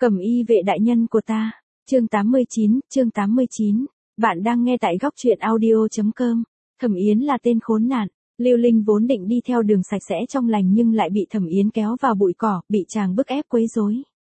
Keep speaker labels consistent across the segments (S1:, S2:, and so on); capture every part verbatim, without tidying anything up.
S1: Cẩm y vệ đại nhân của ta, chương tám mươi chín, chương tám mươi chín. Bạn đang nghe tại góc truyện audio chấm com. Thẩm Yến là tên khốn nạn. Lưu Linh vốn định đi theo đường sạch sẽ trong lành nhưng lại bị Thẩm Yến kéo vào bụi cỏ, bị chàng bức ép quấy rối.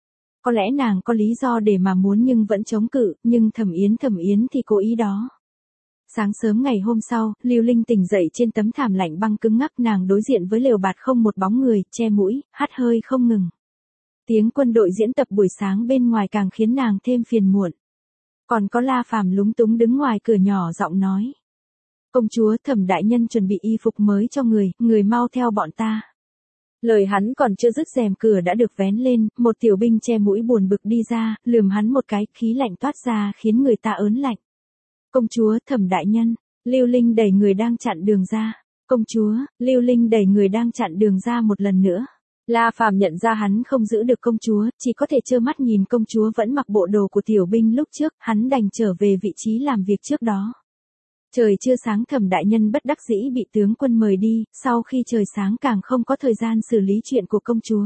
S1: Có lẽ nàng có lý do để mà muốn nhưng vẫn chống cự, nhưng Thẩm Yến Thẩm Yến thì cố ý đó. Sáng sớm ngày hôm sau, Lưu Linh tỉnh dậy trên tấm thảm lạnh băng cứng ngắc, nàng đối diện với lều bạt không một bóng người, che mũi, hắt hơi không ngừng. Tiếng quân đội diễn tập buổi sáng bên ngoài càng khiến nàng thêm phiền muộn. Còn có La Phàm lúng túng đứng ngoài cửa nhỏ giọng nói. Công chúa, Thẩm đại nhân chuẩn bị y phục mới cho người, người mau theo bọn ta. Lời hắn còn chưa dứt rèm cửa đã được vén lên, một tiểu binh che mũi buồn bực đi ra, lườm hắn một cái, khí lạnh toát ra khiến người ta ớn lạnh. Công chúa, Thẩm đại nhân, Lưu Linh đẩy người đang chặn đường ra. Công chúa, Lưu Linh đẩy người đang chặn đường ra một lần nữa. La Phàm nhận ra hắn không giữ được công chúa, chỉ có thể trơ mắt nhìn công chúa vẫn mặc bộ đồ của tiểu binh lúc trước, hắn đành trở về vị trí làm việc trước đó. Trời chưa sáng Thẩm đại nhân bất đắc dĩ bị tướng quân mời đi, sau khi trời sáng càng không có thời gian xử lý chuyện của công chúa.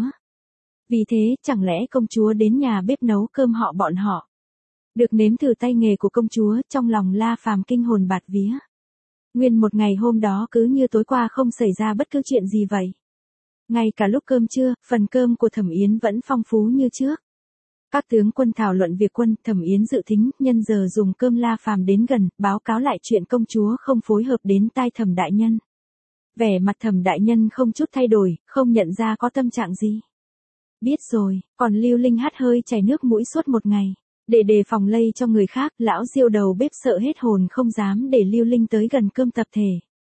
S1: Vì thế, chẳng lẽ công chúa đến nhà bếp nấu cơm họ bọn họ. Được nếm thử tay nghề của công chúa, trong lòng La Phàm kinh hồn bạt vía. Nguyên một ngày hôm đó cứ như tối qua không xảy ra bất cứ chuyện gì vậy. Ngay cả lúc cơm trưa, phần cơm của Thẩm Yến vẫn phong phú như trước. Các tướng quân thảo luận việc quân, Thẩm Yến dự thính, nhân giờ dùng cơm. La Phàm đến gần, báo cáo lại chuyện công chúa không phối hợp đến tai Thẩm đại nhân. Vẻ mặt Thẩm đại nhân không chút thay đổi, không nhận ra có tâm trạng gì. Biết rồi, còn Lưu Linh hắt hơi chảy nước mũi suốt một ngày. Để đề phòng lây cho người khác, lão Diêu đầu bếp sợ hết hồn không dám để Lưu Linh tới gần cơm tập thể.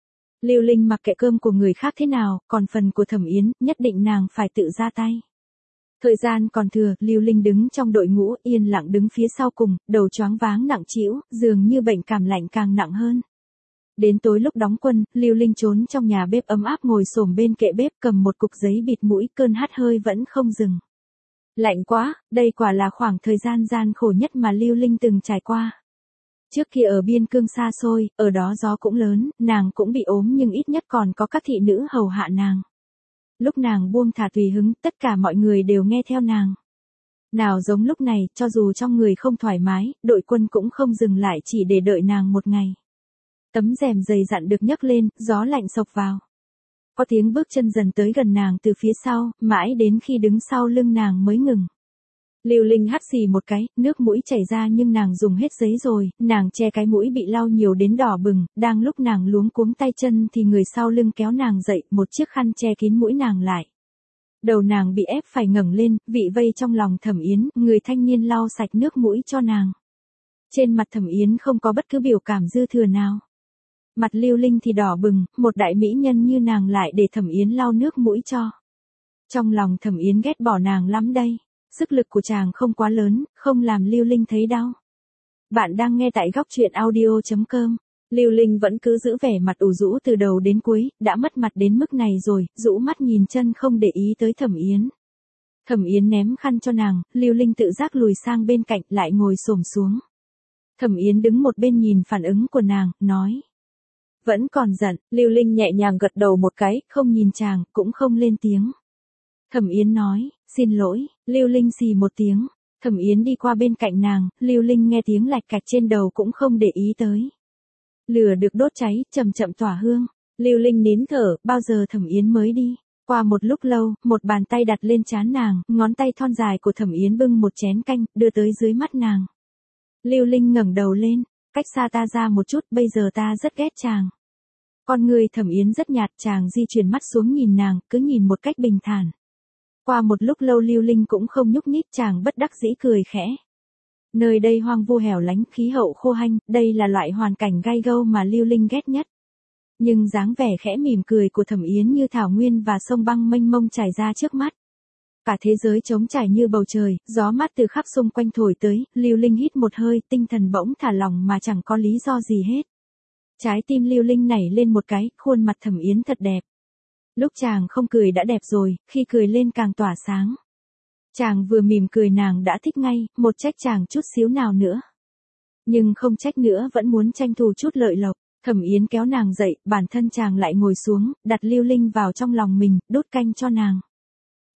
S1: Lưu Linh mặc kệ cơm của người khác thế nào, còn phần của Thẩm Yến, nhất định nàng phải tự ra tay. Thời gian còn thừa, Lưu Linh đứng trong đội ngũ, yên lặng đứng phía sau cùng, đầu choáng váng nặng trĩu, dường như bệnh cảm lạnh càng nặng hơn. Đến tối lúc đóng quân, Lưu Linh trốn trong nhà bếp ấm áp ngồi xổm bên kệ bếp cầm một cục giấy bịt mũi, cơn hắt hơi vẫn không dừng. Lạnh quá, đây quả là khoảng thời gian gian khổ nhất mà Lưu Linh từng trải qua. Trước kia ở biên cương xa xôi, ở đó gió cũng lớn, nàng cũng bị ốm nhưng ít nhất còn có các thị nữ hầu hạ nàng. Lúc nàng buông thả tùy hứng, tất cả mọi người đều nghe theo nàng. Nào giống lúc này, cho dù trong người không thoải mái, đội quân cũng không dừng lại chỉ để đợi nàng một ngày. Tấm rèm dày dặn được nhấc lên, gió lạnh xộc vào. Có tiếng bước chân dần tới gần nàng từ phía sau, mãi đến khi đứng sau lưng nàng mới ngừng. Lưu Linh hắt xì một cái, nước mũi chảy ra nhưng nàng dùng hết giấy rồi, nàng che cái mũi bị lau nhiều đến đỏ bừng, đang lúc nàng luống cuống tay chân thì người sau lưng kéo nàng dậy, một chiếc khăn che kín mũi nàng lại. Đầu nàng bị ép phải ngẩng lên, vị vây trong lòng Thẩm Yến, người thanh niên lau sạch nước mũi cho nàng. Trên mặt Thẩm Yến không có bất cứ biểu cảm dư thừa nào. Mặt Lưu Linh thì đỏ bừng, một đại mỹ nhân như nàng lại để Thẩm Yến lau nước mũi cho. Trong lòng Thẩm Yến ghét bỏ nàng lắm đây. Sức lực của chàng không quá lớn, không làm Lưu Linh thấy đau. Bạn đang nghe tại góc truyện audio chấm com. Lưu Linh vẫn cứ giữ vẻ mặt ủ rũ từ đầu đến cuối, đã mất mặt đến mức này rồi, rũ mắt nhìn chân không để ý tới Thẩm Yến. Thẩm Yến ném khăn cho nàng, Lưu Linh tự giác lùi sang bên cạnh lại ngồi xổm xuống. Thẩm Yến đứng một bên nhìn phản ứng của nàng, nói. Vẫn còn giận, Lưu Linh nhẹ nhàng gật đầu một cái, không nhìn chàng, cũng không lên tiếng. Thẩm Yến nói, xin lỗi, Lưu Linh xì một tiếng. Thẩm Yến đi qua bên cạnh nàng, Lưu Linh nghe tiếng lạch cạch trên đầu cũng không để ý tới. Lửa được đốt cháy, chậm chậm tỏa hương. Lưu Linh nín thở, bao giờ Thẩm Yến mới đi. Qua một lúc lâu, một bàn tay đặt lên trán nàng, ngón tay thon dài của Thẩm Yến bưng một chén canh, đưa tới dưới mắt nàng. Lưu Linh ngẩng đầu lên, cách xa ta ra một chút, bây giờ ta rất ghét chàng. Con người Thẩm Yến rất nhạt, chàng di chuyển mắt xuống nhìn nàng, cứ nhìn một cách bình thản. Qua một lúc lâu Lưu Linh cũng không nhúc nhích, chàng bất đắc dĩ cười khẽ. Nơi đây hoang vu hẻo lánh, khí hậu khô hanh, đây là loại hoàn cảnh gai gâu mà Lưu Linh ghét nhất. Nhưng dáng vẻ khẽ mỉm cười của Thẩm Yến như thảo nguyên và sông băng mênh mông trải ra trước mắt. Cả thế giới trống trải như bầu trời, gió mát từ khắp xung quanh thổi tới, Lưu Linh hít một hơi, tinh thần bỗng thả lỏng mà chẳng có lý do gì hết. Trái tim Lưu Linh nảy lên một cái, khuôn mặt Thẩm Yến thật đẹp. Lúc chàng không cười đã đẹp rồi, khi cười lên càng tỏa sáng. Chàng vừa mỉm cười nàng đã thích ngay, một trách chàng chút xíu nào nữa. Nhưng không trách nữa vẫn muốn tranh thủ chút lợi lộc. Thẩm Yến kéo nàng dậy, bản thân chàng lại ngồi xuống, đặt Lưu Linh vào trong lòng mình, đốt canh cho nàng.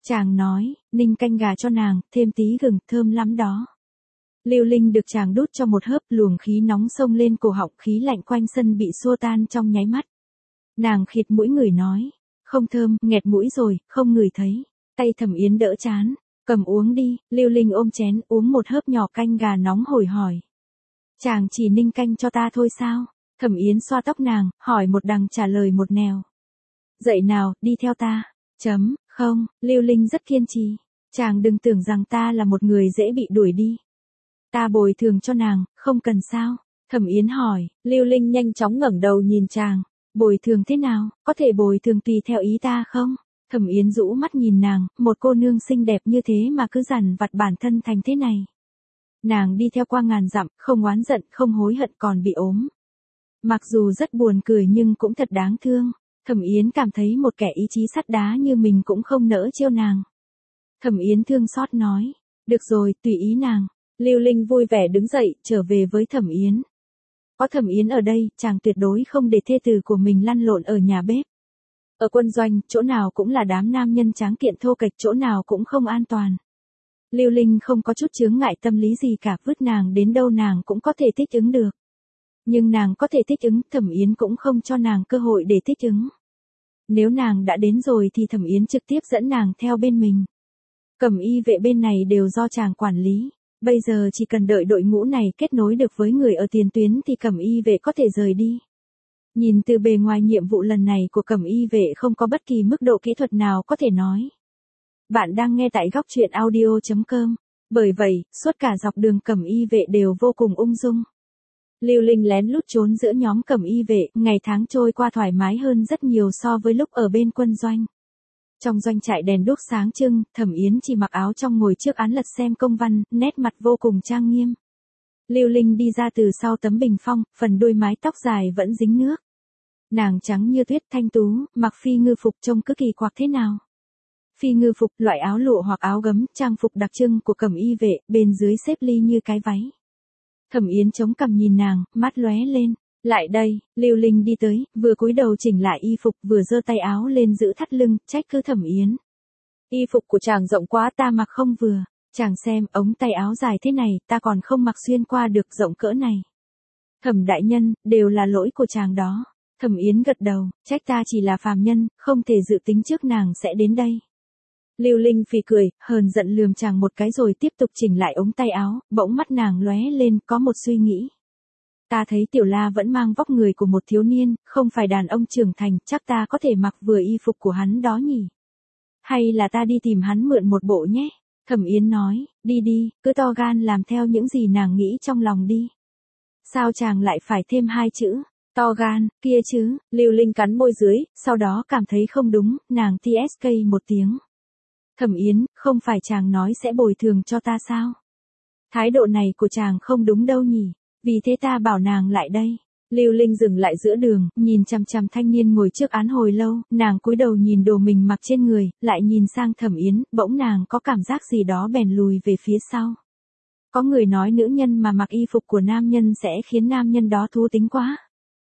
S1: Chàng nói, ninh canh gà cho nàng, thêm tí gừng, thơm lắm đó. Lưu Linh được chàng đút cho một hớp, luồng khí nóng xông lên cổ họng, khí lạnh quanh sân bị xua tan trong nháy mắt. Nàng khịt mũi ngửi nói, không thơm, nghẹt mũi rồi, không ngửi thấy. Tay Thẩm Yến đỡ chán, cầm uống đi. Lưu Linh ôm chén uống một hớp nhỏ canh gà nóng hổi hỏi. Chàng chỉ ninh canh cho ta thôi sao? Thẩm Yến xoa tóc nàng, hỏi một đằng trả lời một nẻo. Dậy nào, đi theo ta. Chấm, không, Lưu Linh rất kiên trì. Chàng đừng tưởng rằng ta là một người dễ bị đuổi đi. Ta bồi thường cho nàng, không cần sao? Thẩm Yến hỏi. Lưu Linh nhanh chóng ngẩng đầu nhìn chàng. Bồi thường thế nào, có thể bồi thường tùy theo ý ta không? Thẩm Yến rũ mắt nhìn nàng, một cô nương xinh đẹp như thế mà cứ dằn vặt bản thân thành thế này. Nàng đi theo qua ngàn dặm, không oán giận, không hối hận còn bị ốm. Mặc dù rất buồn cười nhưng cũng thật đáng thương. Thẩm Yến cảm thấy một kẻ ý chí sắt đá như mình cũng không nỡ trêu nàng. Thẩm Yến thương xót nói, được rồi, tùy ý nàng. Lưu Linh vui vẻ đứng dậy, trở về với Thẩm Yến. Có Thẩm Yến ở đây, chàng tuyệt đối không để thê tử của mình lăn lộn ở nhà bếp. Ở quân doanh, chỗ nào cũng là đám nam nhân tráng kiện thô kệch, chỗ nào cũng không an toàn. Lưu Linh không có chút chướng ngại tâm lý gì cả, vứt nàng đến đâu nàng cũng có thể thích ứng được. Nhưng nàng có thể thích ứng, Thẩm Yến cũng không cho nàng cơ hội để thích ứng. Nếu nàng đã đến rồi thì Thẩm Yến trực tiếp dẫn nàng theo bên mình. Cẩm y vệ bên này đều do chàng quản lý. Bây giờ chỉ cần đợi đội ngũ này kết nối được với người ở tiền tuyến thì Cẩm y vệ có thể rời đi. Nhìn từ bề ngoài nhiệm vụ lần này của Cẩm y vệ không có bất kỳ mức độ kỹ thuật nào có thể nói. Bạn đang nghe tại góc truyện audio chấm com. Bởi vậy, suốt cả dọc đường Cẩm y vệ đều vô cùng ung dung. Lưu Linh lén lút trốn giữa nhóm Cẩm y vệ, ngày tháng trôi qua thoải mái hơn rất nhiều so với lúc ở bên quân doanh. Trong doanh trại đèn đuốc sáng trưng, Thẩm Yến chỉ mặc áo trong ngồi trước án lật xem công văn, nét mặt vô cùng trang nghiêm. Lưu Linh đi ra từ sau tấm bình phong, phần đuôi mái tóc dài vẫn dính nước. Nàng trắng như tuyết thanh tú, mặc phi ngư phục trông cứ kỳ quặc thế nào. Phi ngư phục, loại áo lụa hoặc áo gấm, trang phục đặc trưng của Cẩm y vệ, bên dưới xếp ly như cái váy. Thẩm Yến chống cằm nhìn nàng, mắt lóe lên. Lại đây, Lưu Linh đi tới, vừa cúi đầu chỉnh lại y phục, vừa giơ tay áo lên giữ thắt lưng, trách cứ Thẩm Yến. Y phục của chàng rộng quá, ta mặc không vừa. Chàng xem, ống tay áo dài thế này, ta còn không mặc xuyên qua được, rộng cỡ này. Thẩm đại nhân, đều là lỗi của chàng đó. Thẩm Yến gật đầu, trách ta chỉ là phàm nhân, không thể dự tính trước nàng sẽ đến đây. Lưu Linh phì cười, hờn giận lườm chàng một cái rồi tiếp tục chỉnh lại ống tay áo, bỗng mắt nàng lóe lên, có một suy nghĩ. Ta thấy Tiểu La vẫn mang vóc người của một thiếu niên, không phải đàn ông trưởng thành, chắc ta có thể mặc vừa y phục của hắn đó nhỉ? Hay là ta đi tìm hắn mượn một bộ nhé? Thẩm Yến nói, đi đi, cứ to gan làm theo những gì nàng nghĩ trong lòng đi. Sao chàng lại phải thêm hai chữ, to gan, kia chứ? Lưu Linh cắn môi dưới, sau đó cảm thấy không đúng, nàng tê ét ca một tiếng. Thẩm Yến, không phải chàng nói sẽ bồi thường cho ta sao? Thái độ này của chàng không đúng đâu nhỉ? Vì thế ta bảo nàng lại đây. Lưu Linh dừng lại giữa đường, nhìn chằm chằm thanh niên ngồi trước án hồi lâu, nàng cúi đầu nhìn đồ mình mặc trên người, lại nhìn sang Thẩm Yến, bỗng nàng có cảm giác gì đó bèn lùi về phía sau. Có người nói nữ nhân mà mặc y phục của nam nhân sẽ khiến nam nhân đó thú tính quá.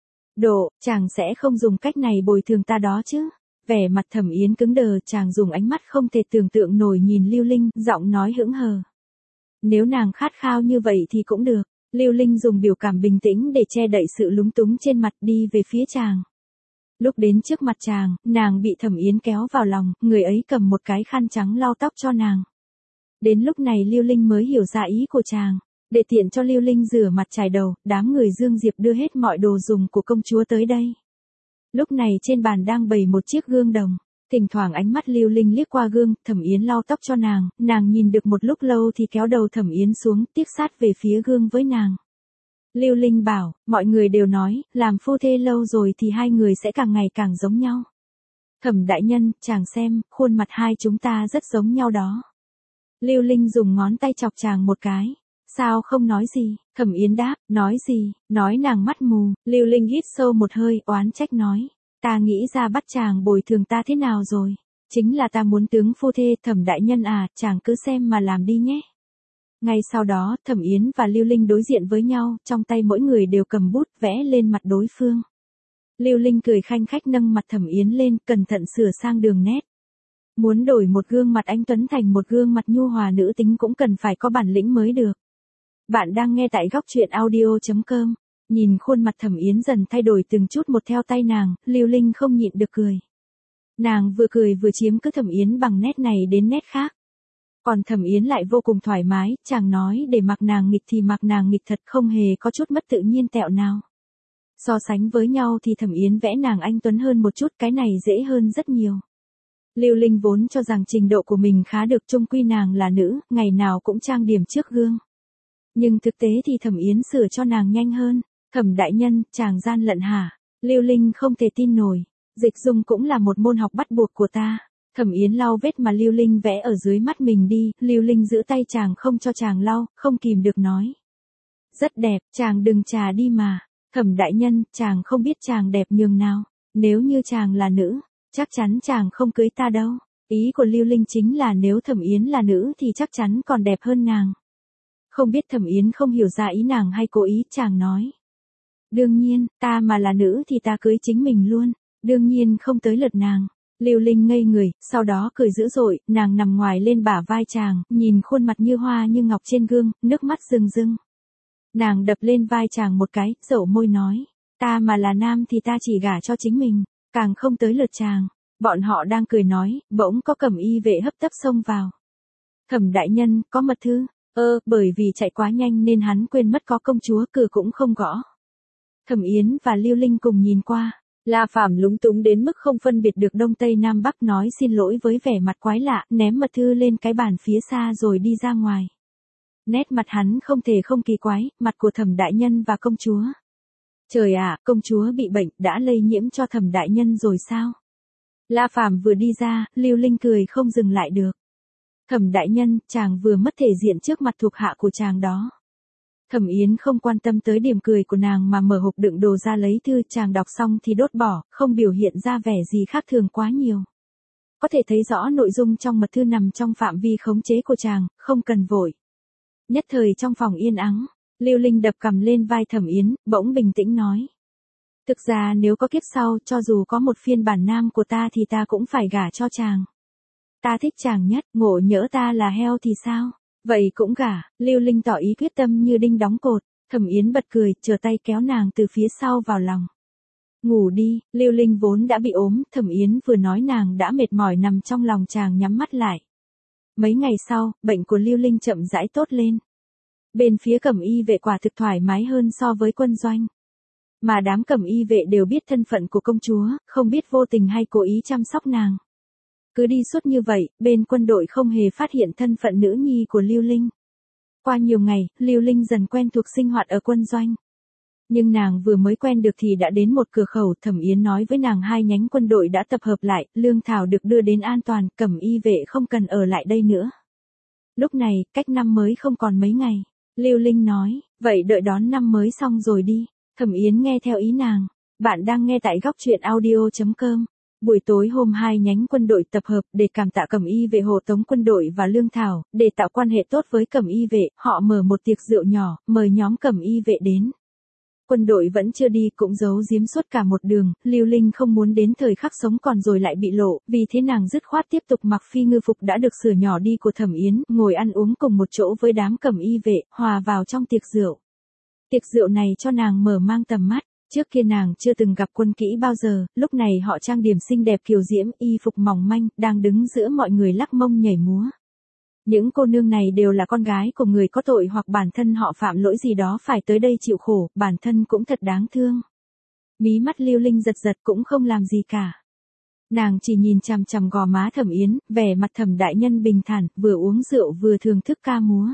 S1: Độ, chàng sẽ không dùng cách này bồi thường ta đó chứ? Vẻ mặt Thẩm Yến cứng đờ, chàng dùng ánh mắt không thể tưởng tượng nổi nhìn Lưu Linh, giọng nói hững hờ. Nếu nàng khát khao như vậy thì cũng được. Lưu Linh dùng biểu cảm bình tĩnh để che đậy sự lúng túng trên mặt, đi về phía chàng. Lúc đến trước mặt chàng, nàng bị Thẩm Yến kéo vào lòng, người ấy cầm một cái khăn trắng lau tóc cho nàng. Đến lúc này Lưu Linh mới hiểu ra ý của chàng. Để tiện cho Lưu Linh rửa mặt chải đầu, đám người Dương Diệp đưa hết mọi đồ dùng của công chúa tới đây. Lúc này trên bàn đang bày một chiếc gương đồng. Thỉnh thoảng ánh mắt Lưu Linh liếc qua gương, Thẩm Yến lau tóc cho nàng, nàng nhìn được một lúc lâu thì kéo đầu Thẩm Yến xuống, tiếp sát về phía gương với nàng. Lưu Linh bảo, mọi người đều nói, làm phu thê lâu rồi thì hai người sẽ càng ngày càng giống nhau. Thẩm đại nhân, chàng xem, khuôn mặt hai chúng ta rất giống nhau đó. Lưu Linh dùng ngón tay chọc chàng một cái. Sao không nói gì? Thẩm Yến đáp, nói gì? Nói nàng mắt mù. Lưu Linh hít sâu một hơi, oán trách nói. Ta nghĩ ra bắt chàng bồi thường ta thế nào rồi. Chính là ta muốn tướng phu thê. Thẩm đại nhân à, chàng cứ xem mà làm đi nhé. Ngay sau đó, Thẩm Yến và Lưu Linh đối diện với nhau, trong tay mỗi người đều cầm bút vẽ lên mặt đối phương. Lưu Linh cười khanh khách nâng mặt Thẩm Yến lên, cẩn thận sửa sang đường nét. Muốn đổi một gương mặt anh Tuấn thành một gương mặt nhu hòa nữ tính cũng cần phải có bản lĩnh mới được. Bạn đang nghe tại góc truyện audio.com. Nhìn khuôn mặt Thẩm Yến dần thay đổi từng chút một theo tay nàng, Lưu Linh không nhịn được cười. Nàng vừa cười vừa chiếm cứ Thẩm Yến bằng nét này đến nét khác. Còn Thẩm Yến lại vô cùng thoải mái, chàng nói để mặc nàng nghịch thì mặc nàng nghịch thật, không hề có chút mất tự nhiên tẹo nào. So sánh với nhau thì Thẩm Yến vẽ nàng anh Tuấn hơn một chút, cái này dễ hơn rất nhiều. Lưu Linh vốn cho rằng trình độ của mình khá được, chung quy nàng là nữ, ngày nào cũng trang điểm trước gương. Nhưng thực tế thì Thẩm Yến sửa cho nàng nhanh hơn. Thẩm đại nhân, chàng gian lận hả? Lưu Linh không thể tin nổi. Dịch dung cũng là một môn học bắt buộc của ta. Thẩm Yến lau vết mà Lưu Linh vẽ ở dưới mắt mình đi, Lưu Linh giữ tay chàng không cho chàng lau, không kìm được nói. Rất đẹp, chàng đừng chà đi mà. Thẩm đại nhân, chàng không biết chàng đẹp nhường nào. Nếu như chàng là nữ, chắc chắn chàng không cưới ta đâu. Ý của Lưu Linh chính là nếu Thẩm Yến là nữ thì chắc chắn còn đẹp hơn nàng. Không biết Thẩm Yến không hiểu ra ý nàng hay cố ý, chàng nói. Đương nhiên, ta mà là nữ thì ta cưới chính mình luôn. Đương nhiên không tới lượt nàng. Lưu Linh ngây người, sau đó cười dữ dội, nàng nằm ngoài lên bả vai chàng, nhìn khuôn mặt như hoa như ngọc trên gương, nước mắt rưng rưng. Nàng đập lên vai chàng một cái, dẫu môi nói, ta mà là nam thì ta chỉ gả cho chính mình, càng không tới lượt chàng. Bọn họ đang cười nói, bỗng có cẩm y vệ hấp tấp xông vào. Thẩm đại nhân, có mật thư. Ơ, bởi vì chạy quá nhanh nên hắn quên mất có công chúa, cửa cũng không gõ. Thẩm Yến và Lưu Linh cùng nhìn qua. La Phàm lúng túng đến mức không phân biệt được đông tây nam bắc, nói xin lỗi với vẻ mặt quái lạ, ném mật thư lên cái bàn phía xa rồi đi ra ngoài. Nét mặt hắn không thể không kỳ quái, mặt của Thẩm đại nhân và công chúa. Trời ạ, công chúa bị bệnh, đã lây nhiễm cho Thẩm đại nhân rồi sao? La Phàm vừa đi ra, Lưu Linh cười không dừng lại được. Thẩm đại nhân, chàng vừa mất thể diện trước mặt thuộc hạ của chàng đó. Thẩm Yến không quan tâm tới điểm cười của nàng mà mở hộp đựng đồ ra lấy thư, chàng đọc xong thì đốt bỏ, không biểu hiện ra vẻ gì khác thường quá nhiều. Có thể thấy rõ nội dung trong mật thư nằm trong phạm vi khống chế của chàng, không cần vội. Nhất thời trong phòng yên ắng, Lưu Linh đập cằm lên vai Thẩm Yến, bỗng bình tĩnh nói. Thực ra nếu có kiếp sau, cho dù có một phiên bản nam của ta thì ta cũng phải gả cho chàng. Ta thích chàng nhất, ngộ nhỡ ta là heo thì sao? Vậy cũng gả. Lưu Linh tỏ ý quyết tâm như đinh đóng cột. Thẩm Yến bật cười, trở tay kéo nàng từ phía sau vào lòng. Ngủ đi. Lưu Linh vốn đã bị ốm, Thẩm Yến vừa nói nàng đã mệt mỏi nằm trong lòng chàng nhắm mắt lại. Mấy ngày sau, bệnh của Lưu Linh chậm rãi tốt lên. Bên phía cẩm y vệ quả thực thoải mái hơn so với quân doanh. Mà đám cẩm y vệ đều biết thân phận của công chúa, không biết vô tình hay cố ý chăm sóc nàng. Cứ đi suốt như vậy, bên quân đội không hề phát hiện thân phận nữ nhi của Lưu Linh. Qua nhiều ngày, Lưu Linh dần quen thuộc sinh hoạt ở quân doanh. Nhưng nàng vừa mới quen được thì đã đến một cửa khẩu, Thẩm Yến nói với nàng hai nhánh quân đội đã tập hợp lại, lương thảo được đưa đến an toàn, cẩm y vệ không cần ở lại đây nữa. Lúc này, cách năm mới không còn mấy ngày. Lưu Linh nói, vậy đợi đón năm mới xong rồi đi. Thẩm Yến nghe theo ý nàng. Bạn đang nghe tại góc truyện audio.com. Buổi tối hôm hai nhánh quân đội tập hợp để cảm tạ cẩm y vệ hộ tống quân đội và lương thảo, để tạo quan hệ tốt với cẩm y vệ, họ mở một tiệc rượu nhỏ, mời nhóm cẩm y vệ đến. Quân đội vẫn chưa đi cũng giấu giếm suốt cả một đường, Lưu Linh không muốn đến thời khắc sống còn rồi lại bị lộ, vì thế nàng dứt khoát tiếp tục mặc phi ngư phục đã được sửa nhỏ đi của Thẩm Yến, ngồi ăn uống cùng một chỗ với đám cẩm y vệ, hòa vào trong tiệc rượu. Tiệc rượu này cho nàng mở mang tầm mắt. Trước kia nàng chưa từng gặp quân kỹ bao giờ, lúc này họ trang điểm xinh đẹp kiều diễm, y phục mỏng manh, đang đứng giữa mọi người lắc mông nhảy múa. Những cô nương này đều là con gái của người có tội hoặc bản thân họ phạm lỗi gì đó phải tới đây chịu khổ, bản thân cũng thật đáng thương. Mí mắt Lưu Linh giật giật cũng không làm gì cả. Nàng chỉ nhìn chằm chằm gò má Thẩm Yến, vẻ mặt Thẩm đại nhân bình thản, vừa uống rượu vừa thưởng thức ca múa.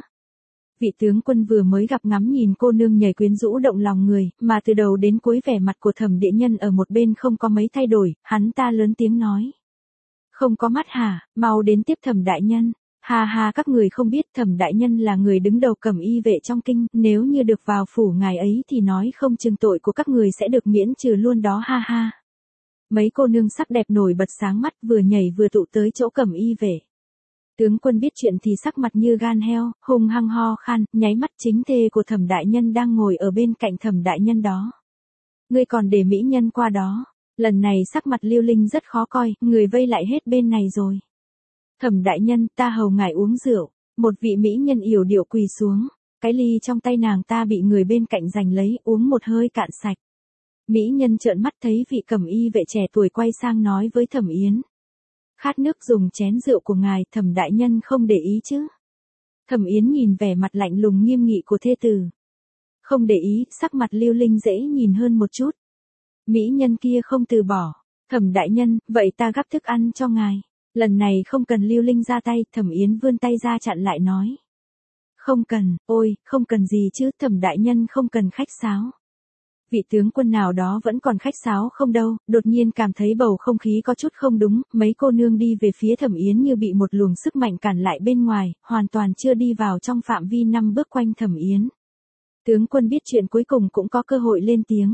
S1: Vị tướng quân vừa mới gặp ngắm nhìn cô nương nhảy quyến rũ động lòng người, mà từ đầu đến cuối vẻ mặt của Thẩm địa nhân ở một bên không có mấy thay đổi, hắn ta lớn tiếng nói. Không có mắt hả, mau đến tiếp Thẩm đại nhân. Ha ha, các người không biết Thẩm đại nhân là người đứng đầu cẩm y vệ trong kinh, nếu như được vào phủ ngài ấy thì nói không chừng tội của các người sẽ được miễn trừ luôn đó, ha ha. Mấy cô nương sắc đẹp nổi bật sáng mắt vừa nhảy vừa tụ tới chỗ cẩm y vệ. Tướng quân biết chuyện thì sắc mặt như gan heo, hung hăng ho khan, nháy mắt chính thê của Thẩm đại nhân đang ngồi ở bên cạnh Thẩm đại nhân đó. Ngươi còn để mỹ nhân qua đó. Lần này sắc mặt Lưu Linh rất khó coi, người vây lại hết bên này rồi. Thẩm đại nhân, ta hầu ngài uống rượu. Một vị mỹ nhân yểu điệu quỳ xuống, cái ly trong tay nàng ta bị người bên cạnh giành lấy, uống một hơi cạn sạch. Mỹ nhân trợn mắt thấy vị cẩm y vệ trẻ tuổi quay sang nói với Thẩm Yến. Khát nước dùng chén rượu của ngài, Thẩm đại nhân không để ý chứ? Thẩm Yến nhìn vẻ mặt lạnh lùng nghiêm nghị của thê tử. Không để ý, sắc mặt Lưu Linh dễ nhìn hơn một chút. Mỹ nhân kia không từ bỏ. Thẩm đại nhân, vậy ta gắp thức ăn cho ngài. Lần này không cần Lưu Linh ra tay, Thẩm Yến vươn tay ra chặn lại nói. Không cần, ôi, không cần gì chứ, Thẩm đại nhân không cần khách sáo. Vị tướng quân nào đó vẫn còn khách sáo không đâu, đột nhiên cảm thấy bầu không khí có chút không đúng, mấy cô nương đi về phía Thẩm Yến như bị một luồng sức mạnh cản lại bên ngoài, hoàn toàn chưa đi vào trong phạm vi năm bước quanh Thẩm Yến. Tướng quân biết chuyện cuối cùng cũng có cơ hội lên tiếng.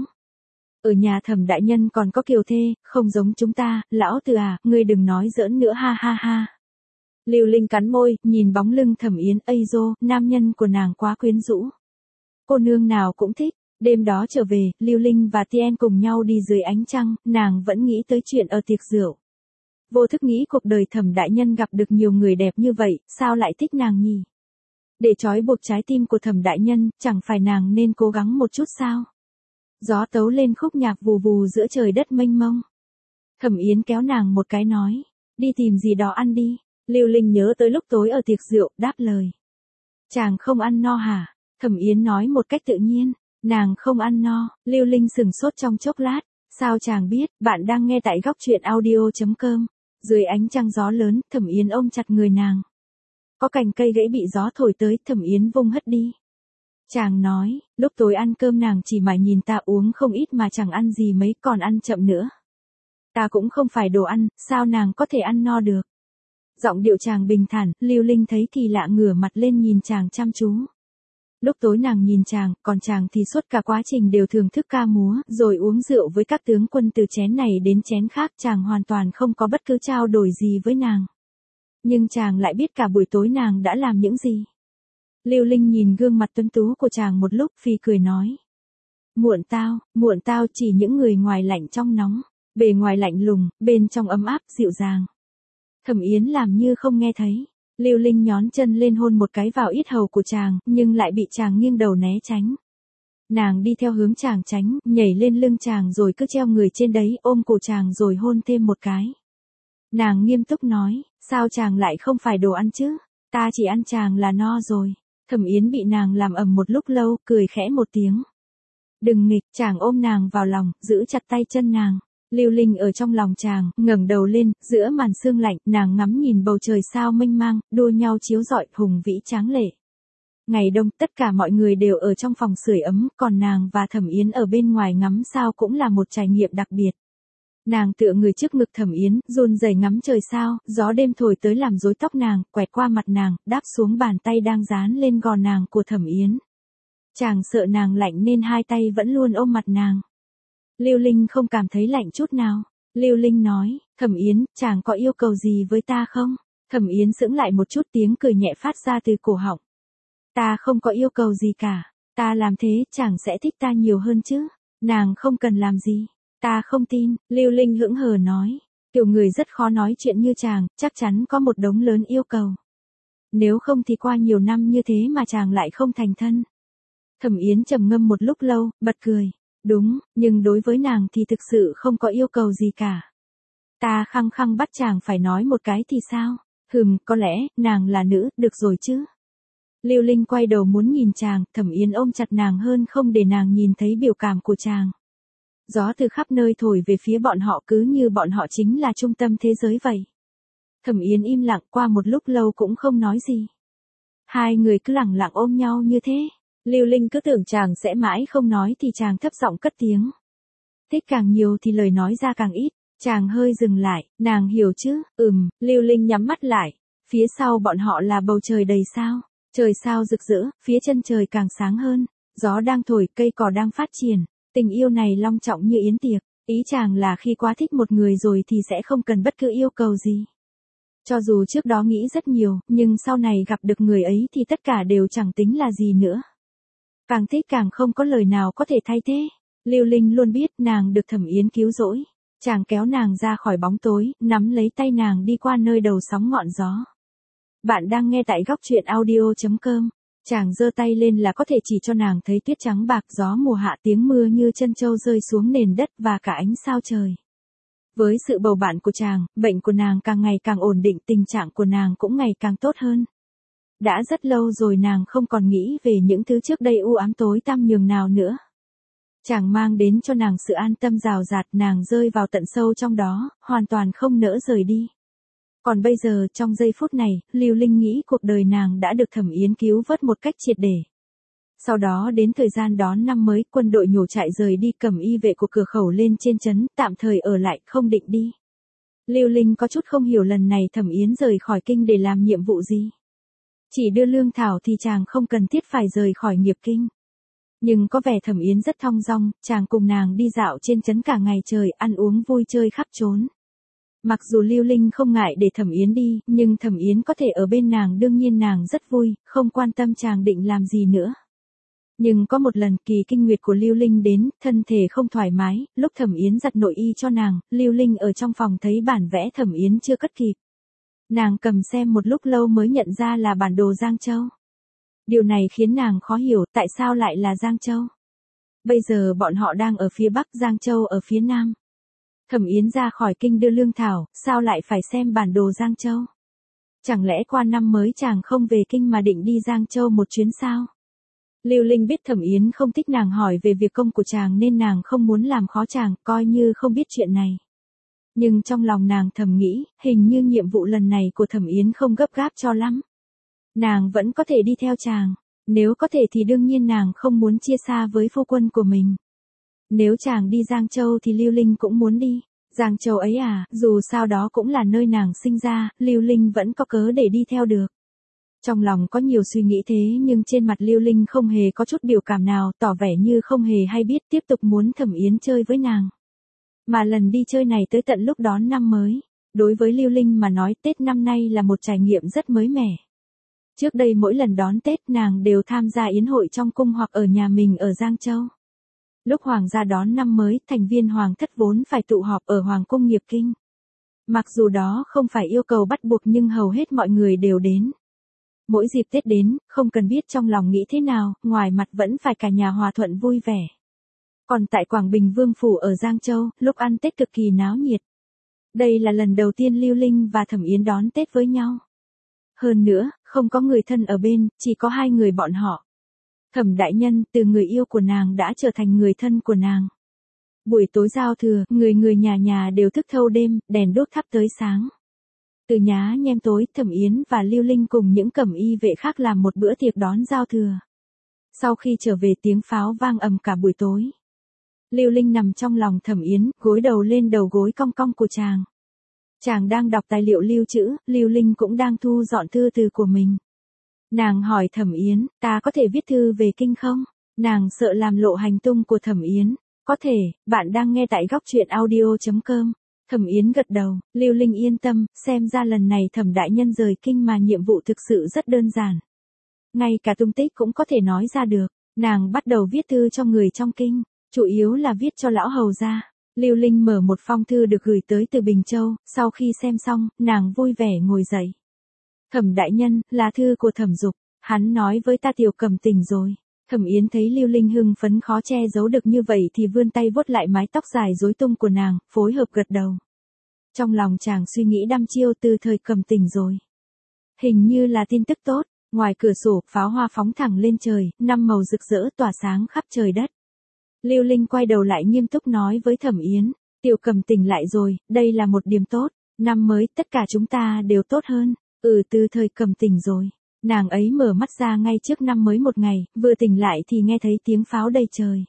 S1: Ở nhà Thẩm đại nhân còn có kiều thê, không giống chúng ta, lão tử à, ngươi đừng nói giỡn nữa ha ha ha. Lưu Linh cắn môi, nhìn bóng lưng Thẩm Yến, ây dô, nam nhân của nàng quá quyến rũ. Cô nương nào cũng thích. Đêm đó trở về, Lưu Linh và Tien cùng nhau đi dưới ánh trăng, nàng vẫn nghĩ tới chuyện ở tiệc rượu. Vô thức nghĩ cuộc đời Thẩm đại nhân gặp được nhiều người đẹp như vậy, sao lại thích nàng nhỉ? Để trói buộc trái tim của Thẩm đại nhân, chẳng phải nàng nên cố gắng một chút sao? Gió tấu lên khúc nhạc vù vù giữa trời đất mênh mông. Thẩm Yến kéo nàng một cái nói, đi tìm gì đó ăn đi. Lưu Linh nhớ tới lúc tối ở tiệc rượu, đáp lời. Chàng không ăn no hả? Thẩm Yến nói một cách tự nhiên. Nàng không ăn no, Lưu Linh sừng sốt trong chốc lát, sao chàng biết, bạn đang nghe tại góc truyện audio.com, dưới ánh trăng gió lớn, Thẩm Yến ôm chặt người nàng. Có cành cây gãy bị gió thổi tới, Thẩm Yến vung hất đi. Chàng nói, lúc tối ăn cơm nàng chỉ mà nhìn ta uống không ít mà chẳng ăn gì mấy, còn ăn chậm nữa. Ta cũng không phải đồ ăn, sao nàng có thể ăn no được. Giọng điệu chàng bình thản, Lưu Linh thấy kỳ lạ ngửa mặt lên nhìn chàng chăm chú. Lúc tối nàng nhìn chàng, còn chàng thì suốt cả quá trình đều thưởng thức ca múa, rồi uống rượu với các tướng quân từ chén này đến chén khác, chàng hoàn toàn không có bất cứ trao đổi gì với nàng. Nhưng chàng lại biết cả buổi tối nàng đã làm những gì. Lưu Linh nhìn gương mặt tuấn tú của chàng một lúc, phì cười nói. Muộn tao, muộn tao chỉ những người ngoài lạnh trong nóng, bề ngoài lạnh lùng, bên trong ấm áp, dịu dàng. Thẩm Yến làm như không nghe thấy. Lưu Linh nhón chân lên hôn một cái vào yết hầu của chàng, nhưng lại bị chàng nghiêng đầu né tránh. Nàng đi theo hướng chàng tránh, nhảy lên lưng chàng rồi cứ treo người trên đấy, ôm cổ chàng rồi hôn thêm một cái. Nàng nghiêm túc nói, sao chàng lại không phải đồ ăn chứ? Ta chỉ ăn chàng là no rồi. Thẩm Yến bị nàng làm ầm một lúc lâu, cười khẽ một tiếng. Đừng nghịch, chàng ôm nàng vào lòng, giữ chặt tay chân nàng. Lưu Linh ở trong lòng chàng, ngẩng đầu lên, giữa màn sương lạnh, nàng ngắm nhìn bầu trời sao mênh mang, đua nhau chiếu rọi, hùng vĩ tráng lệ. Ngày đông, tất cả mọi người đều ở trong phòng sưởi ấm, còn nàng và Thẩm Yến ở bên ngoài ngắm sao cũng là một trải nghiệm đặc biệt. Nàng tựa người trước ngực Thẩm Yến, run rẩy ngắm trời sao, gió đêm thổi tới làm rối tóc nàng, quẹt qua mặt nàng, đáp xuống bàn tay đang dán lên gò nàng của Thẩm Yến. Chàng sợ nàng lạnh nên hai tay vẫn luôn ôm mặt nàng. Lưu Linh không cảm thấy lạnh chút nào. Lưu Linh nói, Thẩm Yến, chàng có yêu cầu gì với ta không? Thẩm Yến sững lại một chút, tiếng cười nhẹ phát ra từ cổ họng. Ta không có yêu cầu gì cả. Ta làm thế, chàng sẽ thích ta nhiều hơn chứ. Nàng không cần làm gì. Ta không tin, Lưu Linh hững hờ nói. Kiểu người rất khó nói chuyện như chàng, chắc chắn có một đống lớn yêu cầu. Nếu không thì qua nhiều năm như thế mà chàng lại không thành thân. Thẩm Yến trầm ngâm một lúc lâu, bật cười. Đúng, nhưng đối với nàng thì thực sự không có yêu cầu gì cả. Ta khăng khăng bắt chàng phải nói một cái thì sao? Hừm, có lẽ, nàng là nữ, được rồi chứ. Lưu Linh quay đầu muốn nhìn chàng, Thẩm Yến ôm chặt nàng hơn không để nàng nhìn thấy biểu cảm của chàng. Gió từ khắp nơi thổi về phía bọn họ cứ như bọn họ chính là trung tâm thế giới vậy. Thẩm Yến im lặng qua một lúc lâu cũng không nói gì. Hai người cứ lặng lặng ôm nhau như thế. Lưu Linh cứ tưởng chàng sẽ mãi không nói thì chàng thấp giọng cất tiếng. Thích càng nhiều thì lời nói ra càng ít. Chàng hơi dừng lại, nàng hiểu chứ, ừm, Lưu Linh nhắm mắt lại. Phía sau bọn họ là bầu trời đầy sao. Trời sao rực rỡ, phía chân trời càng sáng hơn. Gió đang thổi, cây cỏ đang phát triển. Tình yêu này long trọng như yến tiệc. Ý chàng là khi quá thích một người rồi thì sẽ không cần bất cứ yêu cầu gì. Cho dù trước đó nghĩ rất nhiều, nhưng sau này gặp được người ấy thì tất cả đều chẳng tính là gì nữa. Càng thích càng không có lời nào có thể thay thế. Lưu Linh luôn biết nàng được Thẩm Yến cứu rỗi. Chàng kéo nàng ra khỏi bóng tối, nắm lấy tay nàng đi qua nơi đầu sóng ngọn gió. Bạn đang nghe tại góc truyện audio chấm com. Chàng giơ tay lên là có thể chỉ cho nàng thấy tuyết trắng bạc, gió mùa hạ, tiếng mưa như chân trâu rơi xuống nền đất và cả ánh sao trời. Với sự bầu bạn của chàng, bệnh của nàng càng ngày càng ổn định, tình trạng của nàng cũng ngày càng tốt hơn. Đã rất lâu rồi nàng không còn nghĩ về những thứ trước đây u ám tối tăm nhường nào nữa. Chàng mang đến cho nàng sự an tâm rào rạt, nàng rơi vào tận sâu trong đó, hoàn toàn không nỡ rời đi. Còn bây giờ, trong giây phút này, Lưu Linh nghĩ cuộc đời nàng đã được Thẩm Yến cứu vớt một cách triệt để. Sau đó đến thời gian đón năm mới, quân đội nhổ trại rời đi, Cẩm y vệ của cửa khẩu lên trên trấn, tạm thời ở lại, không định đi. Lưu Linh có chút không hiểu lần này Thẩm Yến rời khỏi kinh để làm nhiệm vụ gì. Chỉ đưa lương thảo thì chàng không cần thiết phải rời khỏi nghiệp kinh. Nhưng có vẻ Thẩm Yến rất thong dong, chàng cùng nàng đi dạo trên trấn cả ngày trời, ăn uống vui chơi khắp trốn. Mặc dù Lưu Linh không ngại để Thẩm Yến đi, nhưng Thẩm Yến có thể ở bên nàng, đương nhiên nàng rất vui, không quan tâm chàng định làm gì nữa. Nhưng có một lần kỳ kinh nguyệt của Lưu Linh đến, thân thể không thoải mái, lúc Thẩm Yến giặt nội y cho nàng, Lưu Linh ở trong phòng thấy bản vẽ Thẩm Yến chưa cất kịp. Nàng cầm xem một lúc lâu mới nhận ra là bản đồ Giang Châu. Điều này khiến nàng khó hiểu tại sao lại là Giang Châu. Bây giờ bọn họ đang ở phía Bắc, Giang Châu ở phía Nam. Thẩm Yến ra khỏi kinh đưa lương thảo, sao lại phải xem bản đồ Giang Châu? Chẳng lẽ qua năm mới chàng không về kinh mà định đi Giang Châu một chuyến sao? Lưu Linh biết Thẩm Yến không thích nàng hỏi về việc công của chàng nên nàng không muốn làm khó chàng, coi như không biết chuyện này. Nhưng trong lòng nàng thầm nghĩ, hình như nhiệm vụ lần này của Thẩm Yến không gấp gáp cho lắm. Nàng vẫn có thể đi theo chàng, nếu có thể thì đương nhiên nàng không muốn chia xa với phu quân của mình. Nếu chàng đi Giang Châu thì Lưu Linh cũng muốn đi. Giang Châu ấy à, dù sao đó cũng là nơi nàng sinh ra, Lưu Linh vẫn có cớ để đi theo được. Trong lòng có nhiều suy nghĩ thế nhưng trên mặt Lưu Linh không hề có chút biểu cảm nào, tỏ vẻ như không hề hay biết, tiếp tục muốn Thẩm Yến chơi với nàng. Mà lần đi chơi này tới tận lúc đón năm mới. Đối với Lưu Linh mà nói, Tết năm nay là một trải nghiệm rất mới mẻ. Trước đây mỗi lần đón Tết nàng đều tham gia yến hội trong cung hoặc ở nhà mình ở Giang Châu. Lúc hoàng gia đón năm mới, thành viên hoàng thất vốn phải tụ họp ở Hoàng cung Nghiệp Kinh. Mặc dù đó không phải yêu cầu bắt buộc nhưng hầu hết mọi người đều đến. Mỗi dịp Tết đến, không cần biết trong lòng nghĩ thế nào, ngoài mặt vẫn phải cả nhà hòa thuận vui vẻ. Còn tại Quảng Bình Vương Phủ ở Giang Châu, lúc ăn Tết cực kỳ náo nhiệt. Đây là lần đầu tiên Lưu Linh và Thẩm Yến đón Tết với nhau. Hơn nữa, không có người thân ở bên, chỉ có hai người bọn họ. Thẩm đại nhân, từ người yêu của nàng đã trở thành người thân của nàng. Buổi tối giao thừa, người người nhà nhà đều thức thâu đêm, đèn đốt thắp tới sáng. Từ nhá nhem tối, Thẩm Yến và Lưu Linh cùng những cẩm y vệ khác làm một bữa tiệc đón giao thừa. Sau khi trở về tiếng pháo vang ầm cả buổi tối. Lưu Linh nằm trong lòng Thẩm Yến, gối đầu lên đầu gối cong cong của chàng. Chàng đang đọc tài liệu lưu trữ, Lưu Linh cũng đang thu dọn thư từ của mình. Nàng hỏi Thẩm Yến, ta có thể viết thư về kinh không? Nàng sợ làm lộ hành tung của Thẩm Yến. Có thể, bạn đang nghe tại góc truyện audio chấm com. Thẩm Yến gật đầu, Lưu Linh yên tâm, xem ra lần này Thẩm đại nhân rời kinh mà nhiệm vụ thực sự rất đơn giản. Ngay cả tung tích cũng có thể nói ra được. Nàng bắt đầu viết thư cho người trong kinh, chủ yếu là viết cho lão hầu gia. Lưu Linh mở một phong thư được gửi tới từ Bình Châu, sau khi xem xong, nàng vui vẻ ngồi dậy. Thẩm đại nhân, là thư của Thẩm Dục, hắn nói với ta Tiểu Cẩm tỉnh rồi. Thẩm Yến thấy Lưu Linh hưng phấn khó che giấu được như vậy thì vươn tay vuốt lại mái tóc dài rối tung của nàng, phối hợp gật đầu. Trong lòng chàng suy nghĩ đăm chiêu, từ thời Cẩm tỉnh rồi. Hình như là tin tức tốt, ngoài cửa sổ, pháo hoa phóng thẳng lên trời, năm màu rực rỡ tỏa sáng khắp trời đất. Lưu Linh quay đầu lại nghiêm túc nói với Thẩm Yến, Tiểu Cẩm tỉnh lại rồi, đây là một điểm tốt, năm mới tất cả chúng ta đều tốt hơn. Ừ, từ thời Cẩm tỉnh rồi. Nàng ấy mở mắt ra ngay trước năm mới một ngày, vừa tỉnh lại thì nghe thấy tiếng pháo đầy trời.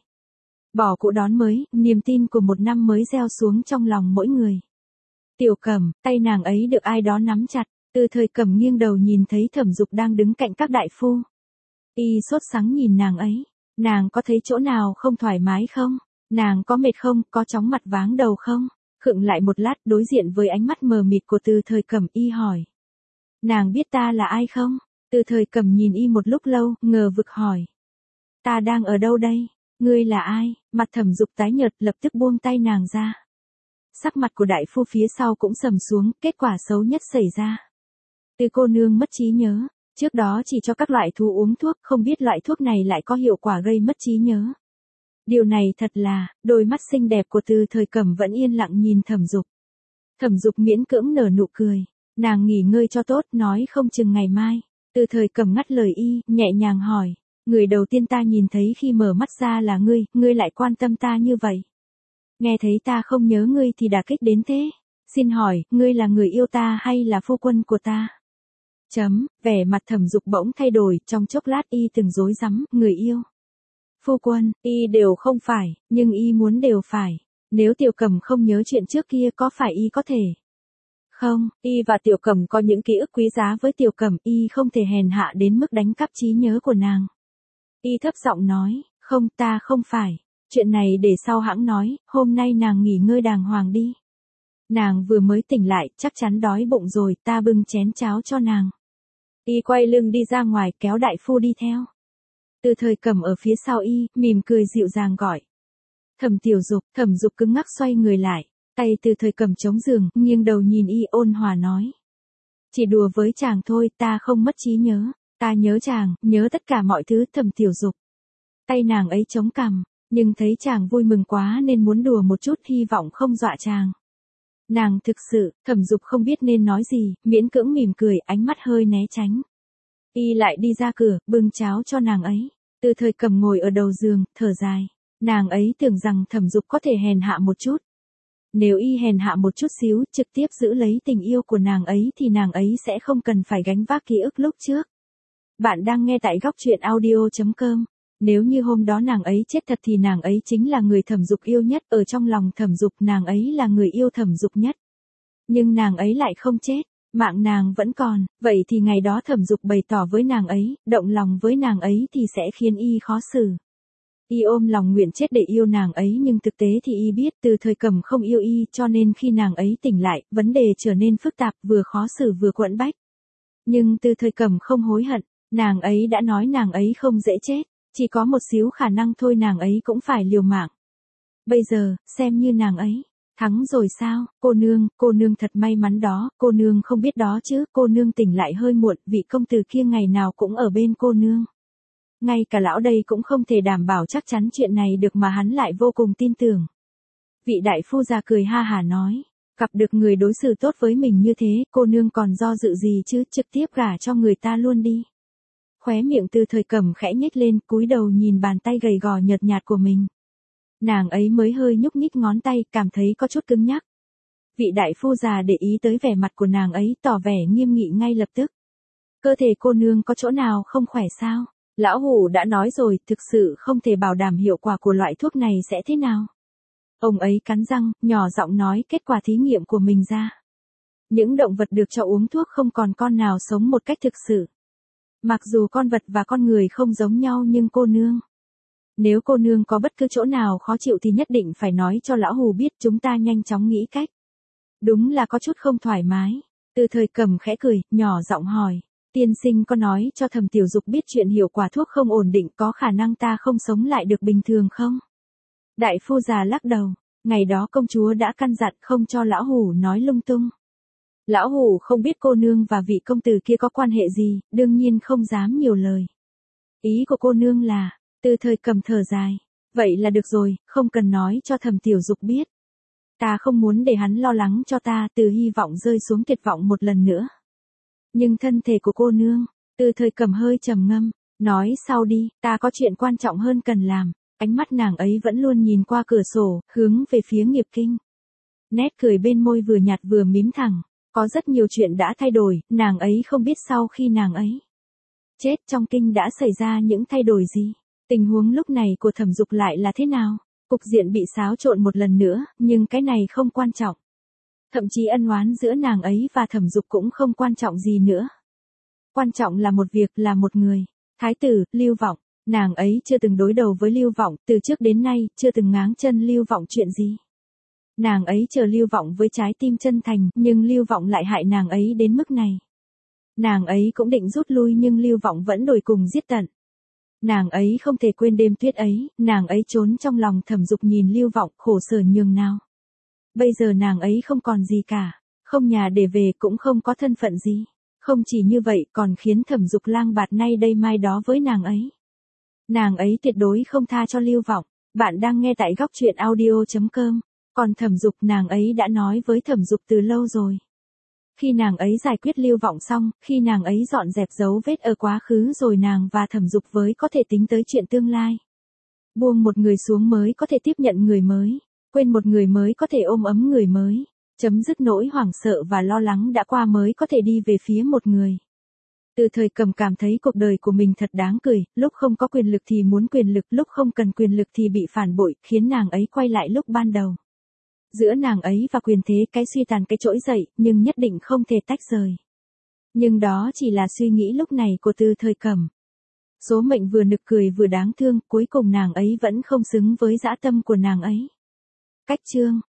S1: Bỏ cũ đón mới, niềm tin của một năm mới gieo xuống trong lòng mỗi người. Tiểu Cẩm, tay nàng ấy được ai đó nắm chặt, từ thời Cẩm nghiêng đầu nhìn thấy Thẩm Dục đang đứng cạnh các đại phu. Y sốt sắng nhìn nàng ấy, nàng có thấy chỗ nào không thoải mái không? Nàng có mệt không, có chóng mặt váng đầu không? Khựng lại một lát đối diện với ánh mắt mờ mịt của từ thời Cẩm, y hỏi. Nàng biết ta là ai không? Từ thời Cẩm nhìn y một lúc lâu, ngờ vực hỏi. Ta đang ở đâu đây? Ngươi là ai? Mặt Thẩm Dục tái nhợt lập tức buông tay nàng ra. Sắc mặt của đại phu phía sau cũng sầm xuống, kết quả xấu nhất xảy ra. Từ cô nương mất trí nhớ, trước đó chỉ cho các loại thú uống thuốc, không biết loại thuốc này lại có hiệu quả gây mất trí nhớ. Điều này thật là, đôi mắt xinh đẹp của Từ Thời Cẩm vẫn yên lặng nhìn Thẩm Dục. Thẩm Dục miễn cưỡng nở nụ cười, nàng nghỉ ngơi cho tốt, nói không chừng ngày mai. Từ Thời Cẩm ngắt lời y, nhẹ nhàng hỏi, người đầu tiên ta nhìn thấy khi mở mắt ra là ngươi, ngươi lại quan tâm ta như vậy. Nghe thấy ta không nhớ ngươi thì đả kích đến thế. Xin hỏi, ngươi là người yêu ta hay là phu quân của ta? Chấm, vẻ mặt Thẩm Dục bỗng thay đổi, trong chốc lát y từng rối rắm, người yêu. Phu quân, y đều không phải, nhưng y muốn đều phải. Nếu Tiểu Cẩm không nhớ chuyện trước kia có phải y có thể? Không, y và Tiểu Cẩm có những ký ức quý giá với Tiểu Cẩm, y không thể hèn hạ đến mức đánh cắp trí nhớ của nàng. Y thấp giọng nói, không, ta không phải. Chuyện này để sau hãng nói, hôm nay nàng nghỉ ngơi đàng hoàng đi. Nàng vừa mới tỉnh lại, chắc chắn đói bụng rồi, ta bưng chén cháo cho nàng. Y quay lưng đi ra ngoài, kéo đại phu đi theo. Từ Thời Cẩm ở phía sau y, mỉm cười dịu dàng gọi. Thẩm Tiểu Dục, Thẩm Dục cứng ngắc xoay người lại, tay Từ Thời Cẩm chống giường, nghiêng đầu nhìn y ôn hòa nói. Chỉ đùa với chàng thôi, ta không mất trí nhớ, ta nhớ chàng, nhớ tất cả mọi thứ. Thẩm Tiểu Dục. Tay nàng ấy chống cằm, nhưng thấy chàng vui mừng quá nên muốn đùa một chút, hy vọng không dọa chàng. Nàng thực sự, Thẩm Dục không biết nên nói gì, miễn cưỡng mỉm cười, ánh mắt hơi né tránh. Y lại đi ra cửa, bưng cháo cho nàng ấy. Từ Thời Cẩm ngồi ở đầu giường, thở dài. Nàng ấy tưởng rằng Thẩm Dục có thể hèn hạ một chút. Nếu y hèn hạ một chút xíu, trực tiếp giữ lấy tình yêu của nàng ấy thì nàng ấy sẽ không cần phải gánh vác ký ức lúc trước. Bạn đang nghe tại góc truyện audio chấm com. Nếu như hôm đó nàng ấy chết thật thì nàng ấy chính là người Thẩm Dục yêu nhất, ở trong lòng Thẩm Dục nàng ấy là người yêu Thẩm Dục nhất. Nhưng nàng ấy lại không chết, mạng nàng vẫn còn, vậy thì ngày đó Thẩm Dục bày tỏ với nàng ấy, động lòng với nàng ấy thì sẽ khiến y khó xử. Y ôm lòng nguyện chết để yêu nàng ấy, nhưng thực tế thì y biết Từ Thời Cẩm không yêu y, cho nên khi nàng ấy tỉnh lại, vấn đề trở nên phức tạp, vừa khó xử vừa quẫn bách. Nhưng Từ Thời Cẩm không hối hận, nàng ấy đã nói nàng ấy không dễ chết. Chỉ có một xíu khả năng thôi, nàng ấy cũng phải liều mạng. Bây giờ, xem như nàng ấy thắng rồi sao? Cô nương, cô nương thật may mắn đó, cô nương không biết đó chứ, cô nương tỉnh lại hơi muộn, vị công tử kia ngày nào cũng ở bên cô nương. Ngay cả lão đây cũng không thể đảm bảo chắc chắn chuyện này được mà hắn lại vô cùng tin tưởng. Vị đại phu già cười ha hả nói, gặp được người đối xử tốt với mình như thế, cô nương còn do dự gì chứ, trực tiếp gả cho người ta luôn đi. Khóe miệng Từ Thời Cẩm khẽ nhếch lên, cúi đầu nhìn bàn tay gầy gò nhợt nhạt của mình. Nàng ấy mới hơi nhúc nhích ngón tay, cảm thấy có chút cứng nhắc. Vị đại phu già để ý tới vẻ mặt của nàng ấy, tỏ vẻ nghiêm nghị ngay lập tức. Cơ thể cô nương có chỗ nào không khỏe sao? Lão Hủ đã nói rồi, thực sự không thể bảo đảm hiệu quả của loại thuốc này sẽ thế nào. Ông ấy cắn răng, nhỏ giọng nói kết quả thí nghiệm của mình ra. Những động vật được cho uống thuốc không còn con nào sống một cách thực sự. Mặc dù con vật và con người không giống nhau nhưng cô nương. Nếu cô nương có bất cứ chỗ nào khó chịu thì nhất định phải nói cho lão Hủ biết, chúng ta nhanh chóng nghĩ cách. Đúng là có chút không thoải mái. Từ Thời Cẩm khẽ cười, nhỏ giọng hỏi. Tiên sinh có nói cho Thẩm Tiểu Dục biết chuyện hiệu quả thuốc không ổn định có khả năng ta không sống lại được bình thường không? Đại phu già lắc đầu. Ngày đó công chúa đã căn dặn không cho lão Hủ nói lung tung. Lão Hủ không biết cô nương và vị công tử kia có quan hệ gì, đương nhiên không dám nhiều lời. Ý của cô nương là, Từ Thời Cẩm thở dài. Vậy là được rồi, không cần nói cho Thẩm Tiểu Dục biết. Ta không muốn để hắn lo lắng cho ta, từ hy vọng rơi xuống tuyệt vọng một lần nữa. Nhưng thân thể của cô nương, Từ Thời Cẩm hơi trầm ngâm, nói sau đi, ta có chuyện quan trọng hơn cần làm. Ánh mắt nàng ấy vẫn luôn nhìn qua cửa sổ, hướng về phía Nghiệp Kinh. Nét cười bên môi vừa nhạt vừa mím thẳng. Có rất nhiều chuyện đã thay đổi, nàng ấy không biết sau khi nàng ấy chết trong kinh đã xảy ra những thay đổi gì. Tình huống lúc này của Thẩm Dục lại là thế nào? Cục diện bị xáo trộn một lần nữa, nhưng cái này không quan trọng. Thậm chí ân oán giữa nàng ấy và Thẩm Dục cũng không quan trọng gì nữa. Quan trọng là một việc, là một người. Thái tử, Lưu Vọng. Nàng ấy chưa từng đối đầu với Lưu Vọng, từ trước đến nay, chưa từng ngáng chân Lưu Vọng chuyện gì. Nàng ấy chờ Lưu Vọng với trái tim chân thành, nhưng Lưu Vọng lại hại nàng ấy đến mức này. Nàng ấy cũng định rút lui nhưng Lưu Vọng vẫn đuổi cùng giết tận. Nàng ấy không thể quên đêm tuyết ấy, nàng ấy trốn trong lòng Thẩm Dục nhìn Lưu Vọng khổ sở nhường nào. Bây giờ nàng ấy không còn gì cả, không nhà để về cũng không có thân phận gì. Không chỉ như vậy còn khiến Thẩm Dục lang bạt nay đây mai đó với nàng ấy. Nàng ấy tuyệt đối không tha cho Lưu Vọng. Bạn đang nghe tại góc truyện audio chấm com. Còn Thẩm Dục, nàng ấy đã nói với Thẩm Dục từ lâu rồi. Khi nàng ấy giải quyết Lưu Vọng xong, khi nàng ấy dọn dẹp dấu vết ở quá khứ rồi nàng và Thẩm Dục với có thể tính tới chuyện tương lai. Buông một người xuống mới có thể tiếp nhận người mới, quên một người mới có thể ôm ấm người mới, chấm dứt nỗi hoảng sợ và lo lắng đã qua mới có thể đi về phía một người. Từ Thời Cầm cảm thấy cuộc đời của mình thật đáng cười, lúc không có quyền lực thì muốn quyền lực, lúc không cần quyền lực thì bị phản bội, khiến nàng ấy quay lại lúc ban đầu. Giữa nàng ấy và quyền thế cái suy tàn cái trỗi dậy, nhưng nhất định không thể tách rời. Nhưng đó chỉ là suy nghĩ lúc này của Từ Thời Cầm. Số mệnh vừa nực cười vừa đáng thương, cuối cùng nàng ấy vẫn không xứng với dã tâm của nàng ấy. Cách chương